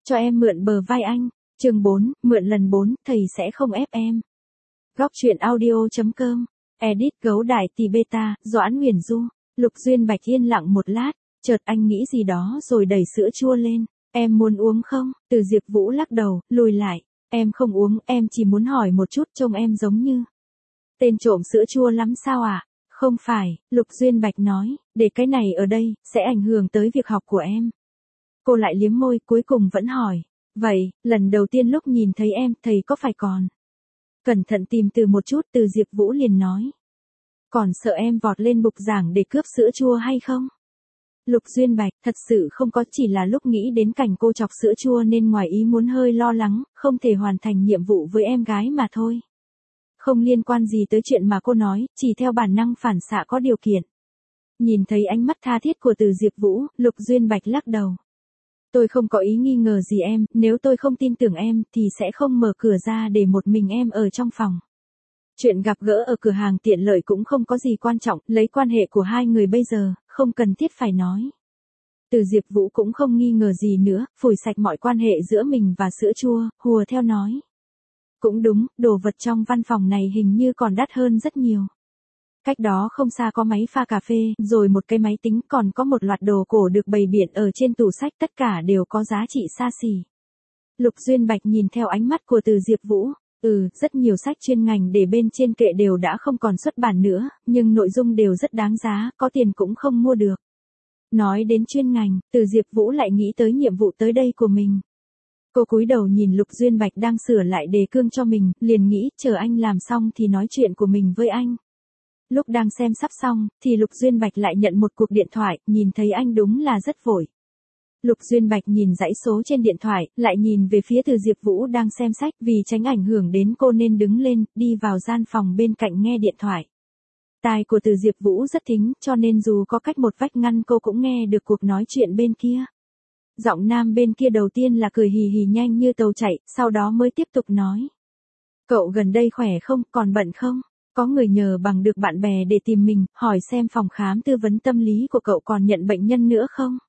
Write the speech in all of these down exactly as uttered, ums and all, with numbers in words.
Cho em mượn bờ vai anh. Chương bốn, mượn lần bốn, thầy sẽ không ép em. Góc truyện audio chấm com. Edit Gấu Đại Tỷ Beta, Doãn Nguyền Du. Lục Duyên Bạch yên lặng một lát, chợt anh nghĩ gì đó rồi đẩy sữa chua lên. Em muốn uống không? Từ Diệp Vũ lắc đầu, lùi lại. Em không uống, em chỉ muốn hỏi một chút, trông em giống như tên trộm sữa chua lắm sao ạ? À? Không phải, Lục Duyên Bạch nói, để cái này ở đây, sẽ ảnh hưởng tới việc học của em. Cô lại liếm môi, cuối cùng vẫn hỏi. Vậy, lần đầu tiên lúc nhìn thấy em, thầy có phải còn cẩn thận tìm từ một chút? Từ Diệp Vũ liền nói. Còn sợ em vọt lên bục giảng để cướp sữa chua hay không? Lục Duyên Bạch, thật sự không có, chỉ là lúc nghĩ đến cảnh cô chọc sữa chua nên ngoài ý muốn hơi lo lắng, không thể hoàn thành nhiệm vụ với em gái mà thôi. Không liên quan gì tới chuyện mà cô nói, chỉ theo bản năng phản xạ có điều kiện. Nhìn thấy ánh mắt tha thiết của Từ Diệp Vũ, Lục Duyên Bạch lắc đầu. Tôi không có ý nghi ngờ gì em, nếu tôi không tin tưởng em thì sẽ không mở cửa ra để một mình em ở trong phòng. Chuyện gặp gỡ ở cửa hàng tiện lợi cũng không có gì quan trọng, lấy quan hệ của hai người bây giờ, không cần thiết phải nói. Từ Diệp Vũ cũng không nghi ngờ gì nữa, phủi sạch mọi quan hệ giữa mình và sữa chua, hùa theo nói. Cũng đúng, đồ vật trong văn phòng này hình như còn đắt hơn rất nhiều. Cách đó không xa có máy pha cà phê, rồi một cái máy tính, còn có một loạt đồ cổ được bày biện ở trên tủ sách, tất cả đều có giá trị xa xỉ. Lục Duyên Bạch nhìn theo ánh mắt của Từ Diệp Vũ. Ừ, rất nhiều sách chuyên ngành để bên trên kệ đều đã không còn xuất bản nữa, nhưng nội dung đều rất đáng giá, có tiền cũng không mua được. Nói đến chuyên ngành, Từ Diệp Vũ lại nghĩ tới nhiệm vụ tới đây của mình. Cô cúi đầu nhìn Lục Duyên Bạch đang sửa lại đề cương cho mình, liền nghĩ, chờ anh làm xong thì nói chuyện của mình với anh. Lúc đang xem sắp xong, thì Lục Duyên Bạch lại nhận một cuộc điện thoại, nhìn thấy anh đúng là rất vội. Lục Duyên Bạch nhìn dãy số trên điện thoại, lại nhìn về phía Từ Diệp Vũ đang xem sách, vì tránh ảnh hưởng đến cô nên đứng lên, đi vào gian phòng bên cạnh nghe điện thoại. Tai của Từ Diệp Vũ rất thính, cho nên dù có cách một vách ngăn cô cũng nghe được cuộc nói chuyện bên kia. Giọng nam bên kia đầu tiên là cười hì hì nhanh như tàu chạy, sau đó mới tiếp tục nói. Cậu gần đây khỏe không, còn bận không? Có người nhờ bằng được bạn bè để tìm mình, hỏi xem phòng khám tư vấn tâm lý của cậu còn nhận bệnh nhân nữa không?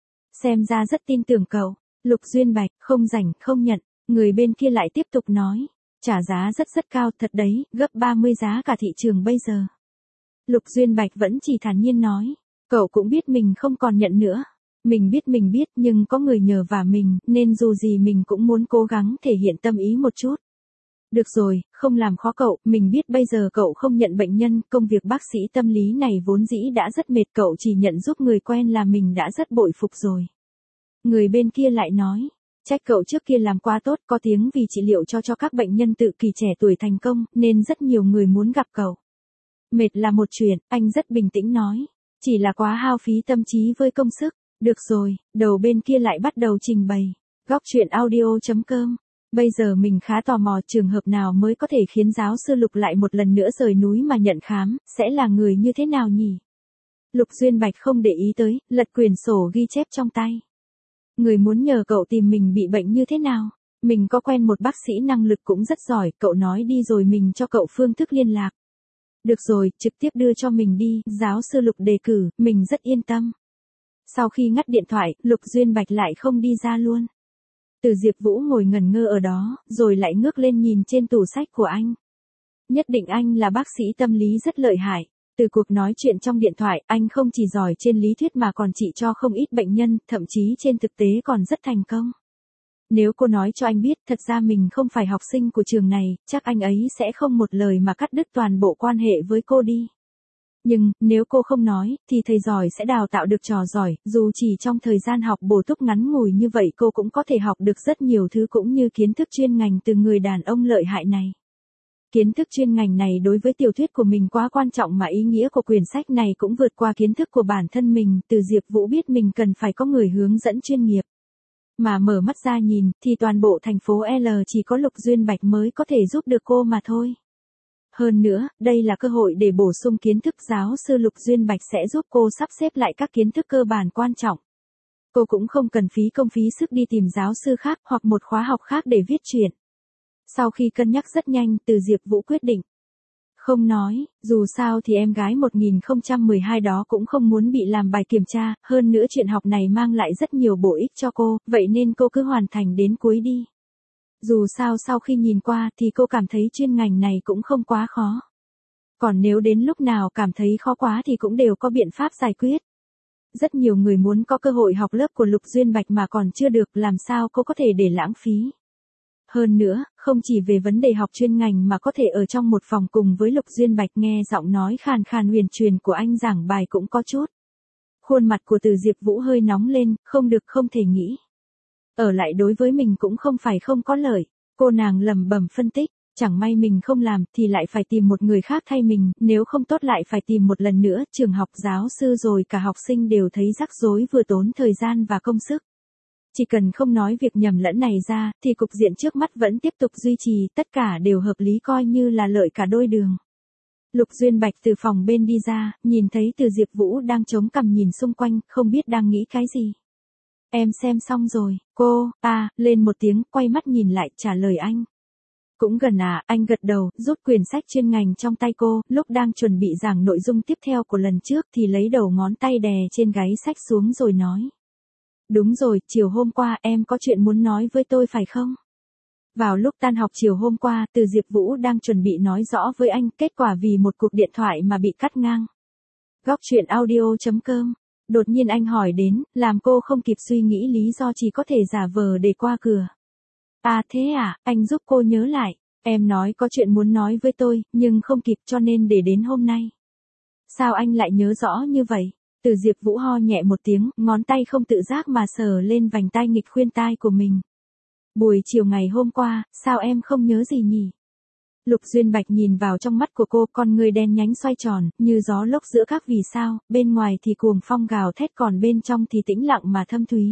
Xem ra rất tin tưởng cậu. Lục Duyên Bạch, không rảnh, không nhận. Người bên kia lại tiếp tục nói. Trả giá rất rất cao thật đấy, gấp ba mươi giá cả thị trường bây giờ. Lục Duyên Bạch vẫn chỉ thản nhiên nói. Cậu cũng biết mình không còn nhận nữa. Mình biết mình biết nhưng có người nhờ vả mình, nên dù gì mình cũng muốn cố gắng thể hiện tâm ý một chút. Được rồi, không làm khó cậu, mình biết bây giờ cậu không nhận bệnh nhân, công việc bác sĩ tâm lý này vốn dĩ đã rất mệt, cậu chỉ nhận giúp người quen là mình đã rất bội phục rồi. Người bên kia lại nói, trách cậu trước kia làm quá tốt, có tiếng vì trị liệu cho cho các bệnh nhân tự kỷ trẻ tuổi thành công, nên rất nhiều người muốn gặp cậu. Mệt là một chuyện, anh rất bình tĩnh nói, chỉ là quá hao phí tâm trí với công sức. Được rồi, đầu bên kia lại bắt đầu trình bày. Góc truyện audio chấm com. Bây giờ mình khá tò mò trường hợp nào mới có thể khiến giáo sư Lục lại một lần nữa rời núi mà nhận khám, sẽ là người như thế nào nhỉ? Lục Duyên Bạch không để ý tới, lật quyển sổ ghi chép trong tay. Người muốn nhờ cậu tìm mình bị bệnh như thế nào? Mình có quen một bác sĩ năng lực cũng rất giỏi, cậu nói đi rồi mình cho cậu phương thức liên lạc. Được rồi, trực tiếp đưa cho mình đi, giáo sư Lục đề cử, mình rất yên tâm. Sau khi ngắt điện thoại, Lục Duyên Bạch lại không đi ra luôn. Từ Diệp Vũ ngồi ngẩn ngơ ở đó, rồi lại ngước lên nhìn trên tủ sách của anh. Nhất định anh là bác sĩ tâm lý rất lợi hại. Từ cuộc nói chuyện trong điện thoại, anh không chỉ giỏi trên lý thuyết mà còn trị cho không ít bệnh nhân, thậm chí trên thực tế còn rất thành công. Nếu cô nói cho anh biết, thật ra mình không phải học sinh của trường này, chắc anh ấy sẽ không một lời mà cắt đứt toàn bộ quan hệ với cô đi. Nhưng, nếu cô không nói, thì thầy giỏi sẽ đào tạo được trò giỏi, dù chỉ trong thời gian học bổ túc ngắn ngủi như vậy cô cũng có thể học được rất nhiều thứ cũng như kiến thức chuyên ngành từ người đàn ông lợi hại này. Kiến thức chuyên ngành này đối với tiểu thuyết của mình quá quan trọng mà ý nghĩa của quyển sách này cũng vượt qua kiến thức của bản thân mình, Từ Diệp Vũ biết mình cần phải có người hướng dẫn chuyên nghiệp. Mà mở mắt ra nhìn, thì toàn bộ thành phố L chỉ có Lục Duyên Bạch mới có thể giúp được cô mà thôi. Hơn nữa, đây là cơ hội để bổ sung kiến thức, giáo sư Lục Duyên Bạch sẽ giúp cô sắp xếp lại các kiến thức cơ bản quan trọng. Cô cũng không cần phí công phí sức đi tìm giáo sư khác hoặc một khóa học khác để viết truyện. Sau khi cân nhắc rất nhanh, Từ Diệp Vũ quyết định. Không nói, dù sao thì em gái một nghìn không trăm mười hai đó cũng không muốn bị làm bài kiểm tra, hơn nữa chuyện học này mang lại rất nhiều bổ ích cho cô, vậy nên cô cứ hoàn thành đến cuối đi. Dù sao sau khi nhìn qua thì cô cảm thấy chuyên ngành này cũng không quá khó. Còn nếu đến lúc nào cảm thấy khó quá thì cũng đều có biện pháp giải quyết. Rất nhiều người muốn có cơ hội học lớp của Lục Duyên Bạch mà còn chưa được, làm sao cô có thể để lãng phí. Hơn nữa, không chỉ về vấn đề học chuyên ngành mà có thể ở trong một phòng cùng với Lục Duyên Bạch nghe giọng nói khàn khàn huyền truyền của anh giảng bài cũng có chút. Khuôn mặt của Từ Diệp Vũ hơi nóng lên, không được không thể nghĩ. Ở lại đối với mình cũng không phải không có lợi, cô nàng lẩm bẩm phân tích, chẳng may mình không làm thì lại phải tìm một người khác thay mình, nếu không tốt lại phải tìm một lần nữa, trường học, giáo sư rồi cả học sinh đều thấy rắc rối, vừa tốn thời gian và công sức. Chỉ cần không nói việc nhầm lẫn này ra, thì cục diện trước mắt vẫn tiếp tục duy trì, tất cả đều hợp lý, coi như là lợi cả đôi đường. Lục Duyên Bạch từ phòng bên đi ra, nhìn thấy Từ Diệp Vũ đang chống cằm nhìn xung quanh, không biết đang nghĩ cái gì. Em xem xong rồi, cô, à, lên một tiếng, quay mắt nhìn lại, trả lời anh. Cũng gần à, anh gật đầu, rút quyển sách chuyên ngành trong tay cô, lúc đang chuẩn bị giảng nội dung tiếp theo của lần trước thì lấy đầu ngón tay đè trên gáy sách xuống rồi nói. Đúng rồi, chiều hôm qua em có chuyện muốn nói với tôi phải không? Vào lúc tan học chiều hôm qua, Từ Diệp Vũ đang chuẩn bị nói rõ với anh, kết quả vì một cuộc điện thoại mà bị cắt ngang. Góc truyện audio chấm com. Đột nhiên anh hỏi đến, làm cô không kịp suy nghĩ lý do, chỉ có thể giả vờ để qua cửa. À thế à, anh giúp cô nhớ lại. Em nói có chuyện muốn nói với tôi, nhưng không kịp cho nên để đến hôm nay. Sao anh lại nhớ rõ như vậy? Từ Diệp Vũ ho nhẹ một tiếng, ngón tay không tự giác mà sờ lên vành tai nghịch khuyên tai của mình. Buổi chiều ngày hôm qua, sao em không nhớ gì nhỉ? Lục Duyên Bạch nhìn vào trong mắt của cô, con người đen nhánh xoay tròn, như gió lốc giữa các vì sao, bên ngoài thì cuồng phong gào thét còn bên trong thì tĩnh lặng mà thâm thúy.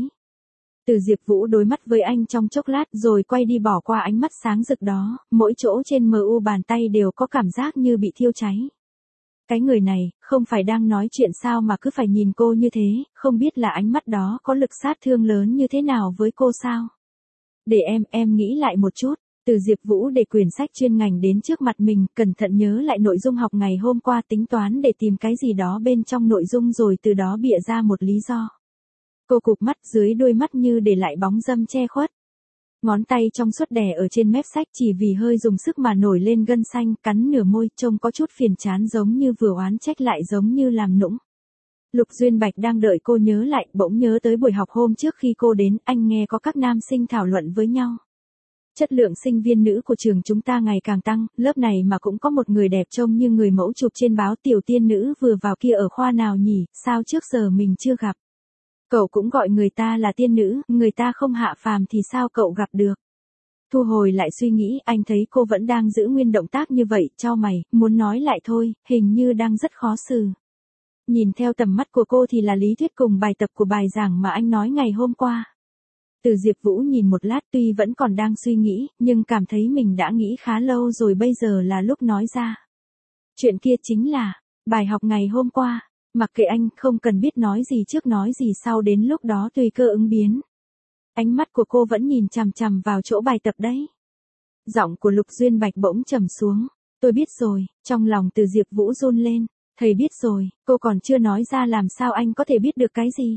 Từ Diệp Vũ đối mắt với anh trong chốc lát rồi quay đi, bỏ qua ánh mắt sáng rực đó, mỗi chỗ trên mờ u bàn tay đều có cảm giác như bị thiêu cháy. Cái người này, không phải đang nói chuyện sao mà cứ phải nhìn cô như thế, không biết là ánh mắt đó có lực sát thương lớn như thế nào với cô sao? Để em, em nghĩ lại một chút. Từ Diệp Vũ để quyển sách chuyên ngành đến trước mặt mình, cẩn thận nhớ lại nội dung học ngày hôm qua, tính toán để tìm cái gì đó bên trong nội dung rồi từ đó bịa ra một lý do. Cô cụp mắt, dưới đôi mắt như để lại bóng râm che khuất. Ngón tay trong suốt đè ở trên mép sách chỉ vì hơi dùng sức mà nổi lên gân xanh, cắn nửa môi, trông có chút phiền chán, giống như vừa oán trách lại giống như làm nũng. Lục Duyên Bạch đang đợi cô nhớ lại, bỗng nhớ tới buổi học hôm trước khi cô đến, anh nghe có các nam sinh thảo luận với nhau. Chất lượng sinh viên nữ của trường chúng ta ngày càng tăng, lớp này mà cũng có một người đẹp trông như người mẫu chụp trên báo, tiểu tiên nữ vừa vào kia ở khoa nào nhỉ, sao trước giờ mình chưa gặp. Cậu cũng gọi người ta là tiên nữ, người ta không hạ phàm thì sao cậu gặp được. Thu hồi lại suy nghĩ, anh thấy cô vẫn đang giữ nguyên động tác như vậy, chau mày, muốn nói lại thôi, hình như đang rất khó xử. Nhìn theo tầm mắt của cô thì là lý thuyết cùng bài tập của bài giảng mà anh nói ngày hôm qua. Từ Diệp Vũ nhìn một lát, tuy vẫn còn đang suy nghĩ, nhưng cảm thấy mình đã nghĩ khá lâu rồi, bây giờ là lúc nói ra. Chuyện kia chính là, bài học ngày hôm qua, mặc kệ anh, không cần biết nói gì trước nói gì sau, đến lúc đó tùy cơ ứng biến. Ánh mắt của cô vẫn nhìn chằm chằm vào chỗ bài tập đấy. Giọng của Lục Duyên Bạch bỗng trầm xuống, tôi biết rồi, trong lòng Từ Diệp Vũ run lên, thầy biết rồi, cô còn chưa nói ra làm sao anh có thể biết được cái gì.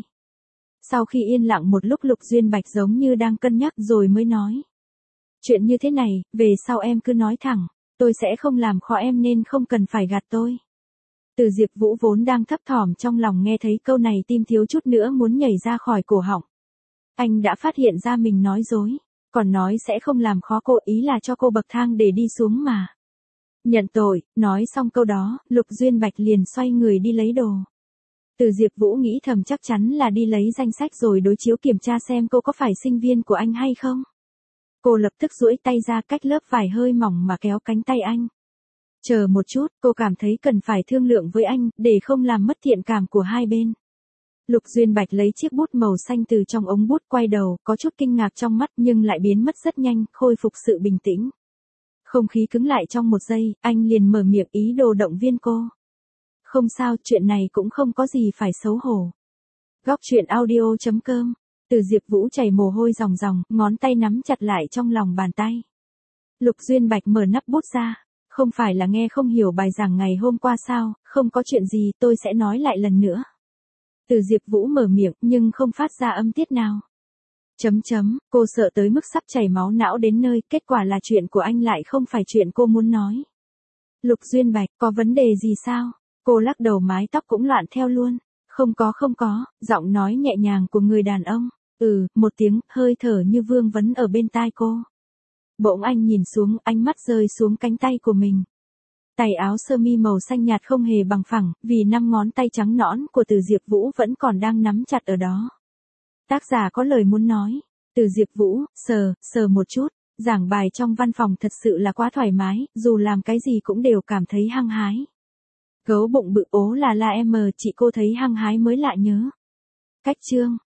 Sau khi yên lặng một lúc, Lục Duyên Bạch giống như đang cân nhắc rồi mới nói. Chuyện như thế này, về sau em cứ nói thẳng, tôi sẽ không làm khó em nên không cần phải gạt tôi. Từ Diệp Vũ vốn đang thấp thỏm trong lòng, nghe thấy câu này tim thiếu chút nữa muốn nhảy ra khỏi cổ họng. Anh đã phát hiện ra mình nói dối, còn nói sẽ không làm khó cô, ý là cho cô bậc thang để đi xuống mà. Nhận tội, nói xong câu đó, Lục Duyên Bạch liền xoay người đi lấy đồ. Từ Diệp Vũ nghĩ thầm chắc chắn là đi lấy danh sách rồi đối chiếu kiểm tra xem cô có phải sinh viên của anh hay không. Cô lập tức duỗi tay ra, cách lớp vải hơi mỏng mà kéo cánh tay anh. Chờ một chút, cô cảm thấy cần phải thương lượng với anh, để không làm mất thiện cảm của hai bên. Lục Duyên Bạch lấy chiếc bút màu xanh từ trong ống bút, quay đầu, có chút kinh ngạc trong mắt nhưng lại biến mất rất nhanh, khôi phục sự bình tĩnh. Không khí cứng lại trong một giây, anh liền mở miệng ý đồ động viên cô. Không sao, chuyện này cũng không có gì phải xấu hổ. Góc truyện audio chấm com. Từ Diệp Vũ chảy mồ hôi ròng ròng, ngón tay nắm chặt lại trong lòng bàn tay. Lục Duyên Bạch mở nắp bút ra. Không phải là nghe không hiểu bài giảng ngày hôm qua sao, không có chuyện gì, tôi sẽ nói lại lần nữa. Từ Diệp Vũ mở miệng nhưng không phát ra âm tiết nào. Chấm chấm, cô sợ tới mức sắp chảy máu não đến nơi, kết quả là chuyện của anh lại không phải chuyện cô muốn nói. Lục Duyên Bạch, có vấn đề gì sao? Cô lắc đầu, mái tóc cũng loạn theo luôn. Không có không có, giọng nói nhẹ nhàng của người đàn ông. Ừ, một tiếng, hơi thở như vương vấn ở bên tai cô. Bỗng anh nhìn xuống, ánh mắt rơi xuống cánh tay của mình. Tay áo sơ mi màu xanh nhạt không hề bằng phẳng, vì năm ngón tay trắng nõn của Từ Diệp Vũ vẫn còn đang nắm chặt ở đó. Tác giả có lời muốn nói. Từ Diệp Vũ, sờ, sờ một chút. Giảng bài trong văn phòng thật sự là quá thoải mái, dù làm cái gì cũng đều cảm thấy hăng hái. Gấu bụng bự ố là la em, chị cô thấy hăng hái mới lạ nhớ. Cách chương.